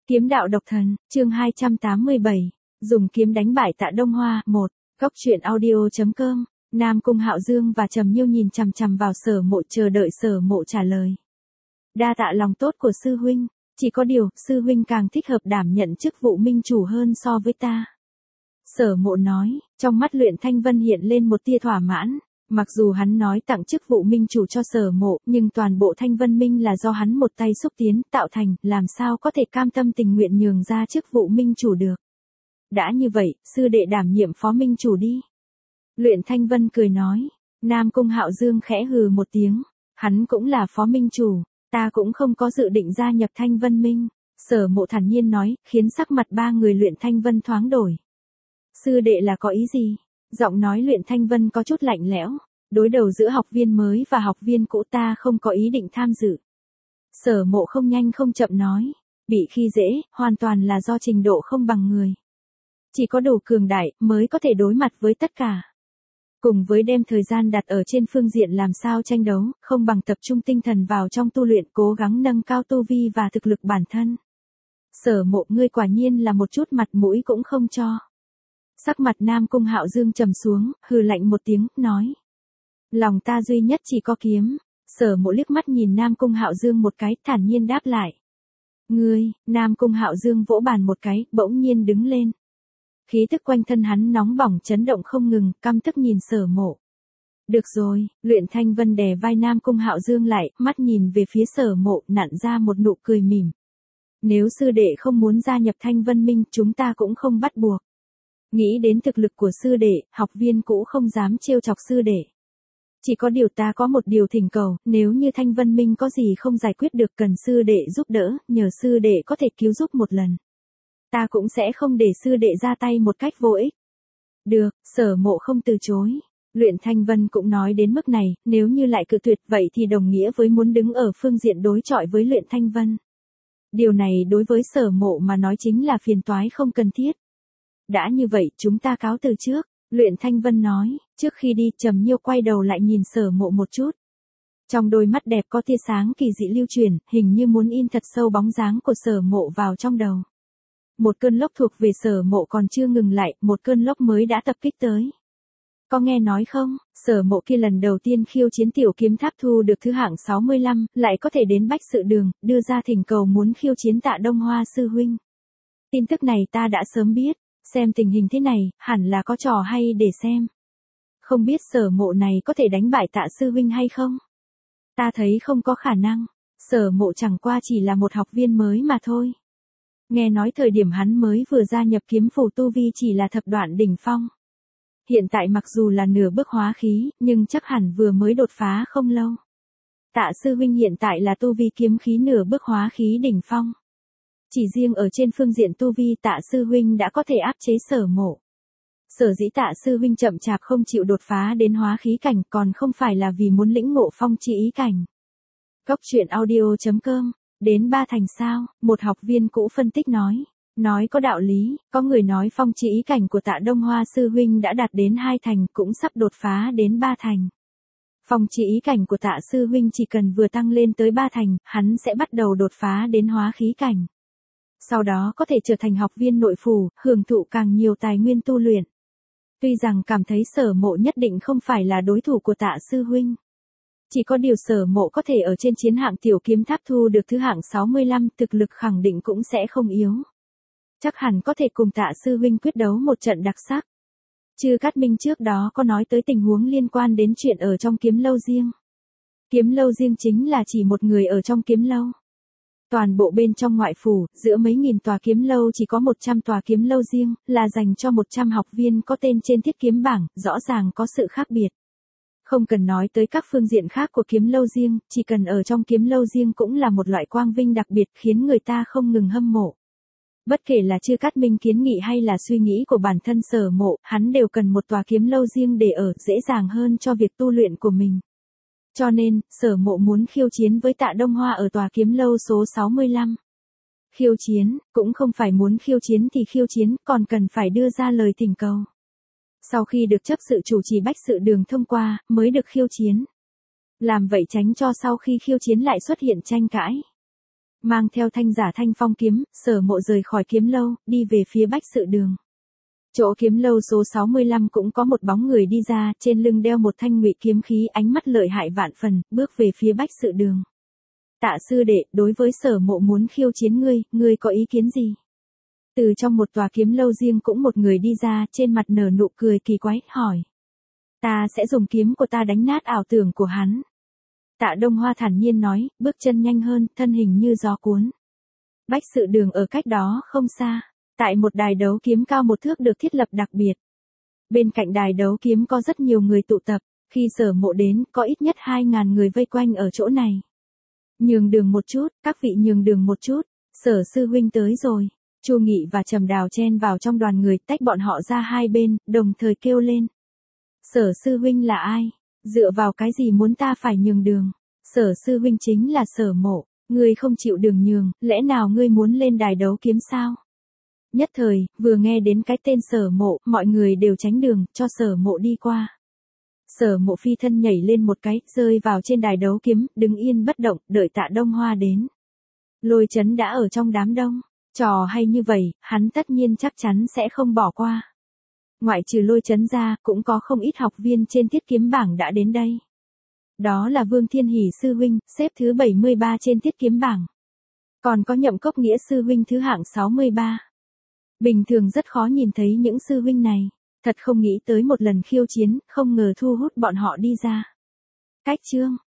Kiếm đạo độc thần, chương 287, dùng kiếm đánh bại Tạ Đông Hoa, 1, góc truyện audio.com, Nam Cung Hạo Dương và Trầm Nhiêu nhìn chằm chằm vào Sở Mộ chờ đợi Sở Mộ trả lời. Đa tạ lòng tốt của sư huynh, chỉ có điều, sư huynh càng thích hợp đảm nhận chức vụ minh chủ hơn so với ta. Sở Mộ nói, trong mắt Luyện Thanh Vân hiện lên một tia thỏa mãn. Mặc dù hắn nói tặng chức vụ minh chủ cho Sở Mộ, nhưng toàn bộ Thanh Vân Minh là do hắn một tay xúc tiến, tạo thành, làm sao có thể cam tâm tình nguyện nhường ra chức vụ minh chủ được. Đã như vậy, sư đệ đảm nhiệm phó minh chủ đi. Luyện Thanh Vân cười nói, Nam Cung Hạo Dương khẽ hừ một tiếng, hắn cũng là phó minh chủ, ta cũng không có dự định gia nhập Thanh Vân Minh. Sở Mộ thản nhiên nói, khiến sắc mặt ba người Luyện Thanh Vân thoáng đổi. Sư đệ là có ý gì? Giọng nói Luyện Thanh Vân có chút lạnh lẽo, đối đầu giữa học viên mới và học viên cũ ta không có ý định tham dự. Sở Mộ không nhanh không chậm nói, bị khi dễ, hoàn toàn là do trình độ không bằng người. Chỉ có đủ cường đại mới có thể đối mặt với tất cả. Cùng với đem thời gian đặt ở trên phương diện làm sao tranh đấu, không bằng tập trung tinh thần vào trong tu luyện cố gắng nâng cao tu vi và thực lực bản thân. Sở Mộ ngươi quả nhiên là một chút mặt mũi cũng không cho. Sắc mặt Nam Cung Hạo Dương trầm xuống, hừ lạnh một tiếng, nói. Lòng ta duy nhất chỉ có kiếm. Sở Mộ liếc mắt nhìn Nam Cung Hạo Dương một cái, thản nhiên đáp lại. Ngươi, Nam Cung Hạo Dương vỗ bàn một cái, bỗng nhiên đứng lên. Khí tức quanh thân hắn nóng bỏng chấn động không ngừng, căm tức nhìn Sở Mộ. Được rồi, Luyện Thanh Vân đè vai Nam Cung Hạo Dương lại, mắt nhìn về phía Sở Mộ, nặn ra một nụ cười mỉm. Nếu sư đệ không muốn gia nhập Thanh Vân Minh, chúng ta cũng không bắt buộc. Nghĩ đến thực lực của sư đệ, học viên cũ không dám trêu chọc sư đệ. Chỉ có điều ta có một điều thỉnh cầu, nếu như Thanh Vân Minh có gì không giải quyết được cần sư đệ giúp đỡ, nhờ sư đệ có thể cứu giúp một lần. Ta cũng sẽ không để sư đệ ra tay một cách vô ích. Được, Sở Mộ không từ chối. Luyện Thanh Vân cũng nói đến mức này, nếu như lại cự tuyệt vậy thì đồng nghĩa với muốn đứng ở phương diện đối chọi với Luyện Thanh Vân. Điều này đối với Sở Mộ mà nói chính là phiền toái không cần thiết. Đã như vậy, chúng ta cáo từ trước, Luyện Thanh Vân nói, trước khi đi Trầm Nhiêu quay đầu lại nhìn Sở Mộ một chút. Trong đôi mắt đẹp có tia sáng kỳ dị lưu truyền, hình như muốn in thật sâu bóng dáng của Sở Mộ vào trong đầu. Một cơn lốc thuộc về Sở Mộ còn chưa ngừng lại, một cơn lốc mới đã tập kích tới. Có nghe nói không, Sở Mộ kia lần đầu tiên khiêu chiến tiểu kiếm tháp thu được thứ hạng 65, lại có thể đến Bách Sự Đường, đưa ra thỉnh cầu muốn khiêu chiến Tạ Đông Hoa sư huynh. Tin tức này ta đã sớm biết. Xem tình hình thế này, hẳn là có trò hay để xem. Không biết Sở Mộ này có thể đánh bại Tạ sư huynh hay không? Ta thấy không có khả năng. Sở Mộ chẳng qua chỉ là một học viên mới mà thôi. Nghe nói thời điểm hắn mới vừa gia nhập kiếm phủ tu vi chỉ là thập đoạn đỉnh phong. Hiện tại mặc dù là nửa bước hóa khí, nhưng chắc hẳn vừa mới đột phá không lâu. Tạ sư huynh hiện tại là tu vi kiếm khí nửa bước hóa khí đỉnh phong. Chỉ riêng ở trên phương diện tu vi Tạ sư huynh đã có thể áp chế Sở Mộ. Sở dĩ Tạ sư huynh chậm chạp không chịu đột phá đến hóa khí cảnh còn không phải là vì muốn lĩnh ngộ phong chi ý cảnh. Góc truyện audio.com, đến ba thành sao, một học viên cũ phân tích nói. Nói có đạo lý, có người nói phong chi ý cảnh của Tạ Đông Hoa sư huynh đã đạt đến 2 thành cũng sắp đột phá đến 3 thành. Phong chi ý cảnh của Tạ sư huynh chỉ cần vừa tăng lên tới 3 thành, hắn sẽ bắt đầu đột phá đến hóa khí cảnh. Sau đó có thể trở thành học viên nội phủ, hưởng thụ càng nhiều tài nguyên tu luyện. Tuy rằng cảm thấy Sở Mộ nhất định không phải là đối thủ của Tạ sư huynh. Chỉ có điều Sở Mộ có thể ở trên chiến hạng tiểu kiếm tháp thu được thứ hạng 65, thực lực khẳng định cũng sẽ không yếu. Chắc hẳn có thể cùng Tạ sư huynh quyết đấu một trận đặc sắc. Chư Cát Minh trước đó có nói tới tình huống liên quan đến chuyện ở trong kiếm lâu riêng. Kiếm lâu riêng chính là chỉ một người ở trong kiếm lâu. Toàn bộ bên trong ngoại phủ, giữa mấy nghìn tòa kiếm lâu chỉ có 100 tòa kiếm lâu riêng, là dành cho 100 học viên có tên trên thiết kiếm bảng, rõ ràng có sự khác biệt. Không cần nói tới các phương diện khác của kiếm lâu riêng, chỉ cần ở trong kiếm lâu riêng cũng là một loại quang vinh đặc biệt khiến người ta không ngừng hâm mộ. Bất kể là Chư Cát Minh kiến nghị hay là suy nghĩ của bản thân Sở Mộ, hắn đều cần một tòa kiếm lâu riêng để ở, dễ dàng hơn cho việc tu luyện của mình. Cho nên, Sở Mộ muốn khiêu chiến với Tạ Đông Hoa ở tòa kiếm lâu số 65. Khiêu chiến, cũng không phải muốn khiêu chiến thì khiêu chiến, còn cần phải đưa ra lời thỉnh cầu. Sau khi được chấp sự chủ trì Bách Sự Đường thông qua, mới được khiêu chiến. Làm vậy tránh cho sau khi khiêu chiến lại xuất hiện tranh cãi. Mang theo thanh giả thanh phong kiếm, Sở Mộ rời khỏi kiếm lâu, đi về phía Bách Sự Đường. Chỗ kiếm lâu số 65 cũng có một bóng người đi ra, trên lưng đeo một thanh ngụy kiếm khí, ánh mắt lợi hại vạn phần, bước về phía Bách Sự Đường. Tạ sư đệ, đối với Sở Mộ muốn khiêu chiến ngươi có ý kiến gì? Từ trong một tòa kiếm lâu riêng cũng một người đi ra, trên mặt nở nụ cười kỳ quái, hỏi. Ta sẽ dùng kiếm của ta đánh nát ảo tưởng của hắn. Tạ Đông Hoa thản nhiên nói, bước chân nhanh hơn, thân hình như gió cuốn. Bách Sự Đường ở cách đó không xa. Tại một đài đấu kiếm cao 1 thước được thiết lập đặc biệt. Bên cạnh đài đấu kiếm có rất nhiều người tụ tập, khi Sở Mộ đến, có ít nhất 2.000 người vây quanh ở chỗ này. Nhường đường một chút, các vị nhường đường một chút, Sở sư huynh tới rồi. Chu Nghị và Trầm Đào chen vào trong đoàn người, tách bọn họ ra hai bên, đồng thời kêu lên. Sở sư huynh là ai? Dựa vào cái gì muốn ta phải nhường đường? Sở sư huynh chính là Sở Mộ, ngươi không chịu đường nhường, lẽ nào ngươi muốn lên đài đấu kiếm sao? Nhất thời, vừa nghe đến cái tên Sở Mộ, mọi người đều tránh đường, cho Sở Mộ đi qua. Sở Mộ phi thân nhảy lên một cái, rơi vào trên đài đấu kiếm, đứng yên bất động, đợi Tạ Đông Hoa đến. Lôi Chấn đã ở trong đám đông. Trò hay như vậy, hắn tất nhiên chắc chắn sẽ không bỏ qua. Ngoại trừ Lôi Chấn ra, cũng có không ít học viên trên Tiết Kiếm bảng đã đến đây. Đó là Vương Thiên Hỷ sư huynh, xếp thứ 73 trên Tiết Kiếm bảng. Còn có Nhậm Cốc Nghĩa sư huynh thứ hạng 63. Bình thường rất khó nhìn thấy những sư huynh này. Thật không nghĩ tới một lần khiêu chiến, không ngờ thu hút bọn họ đi ra. Cách chương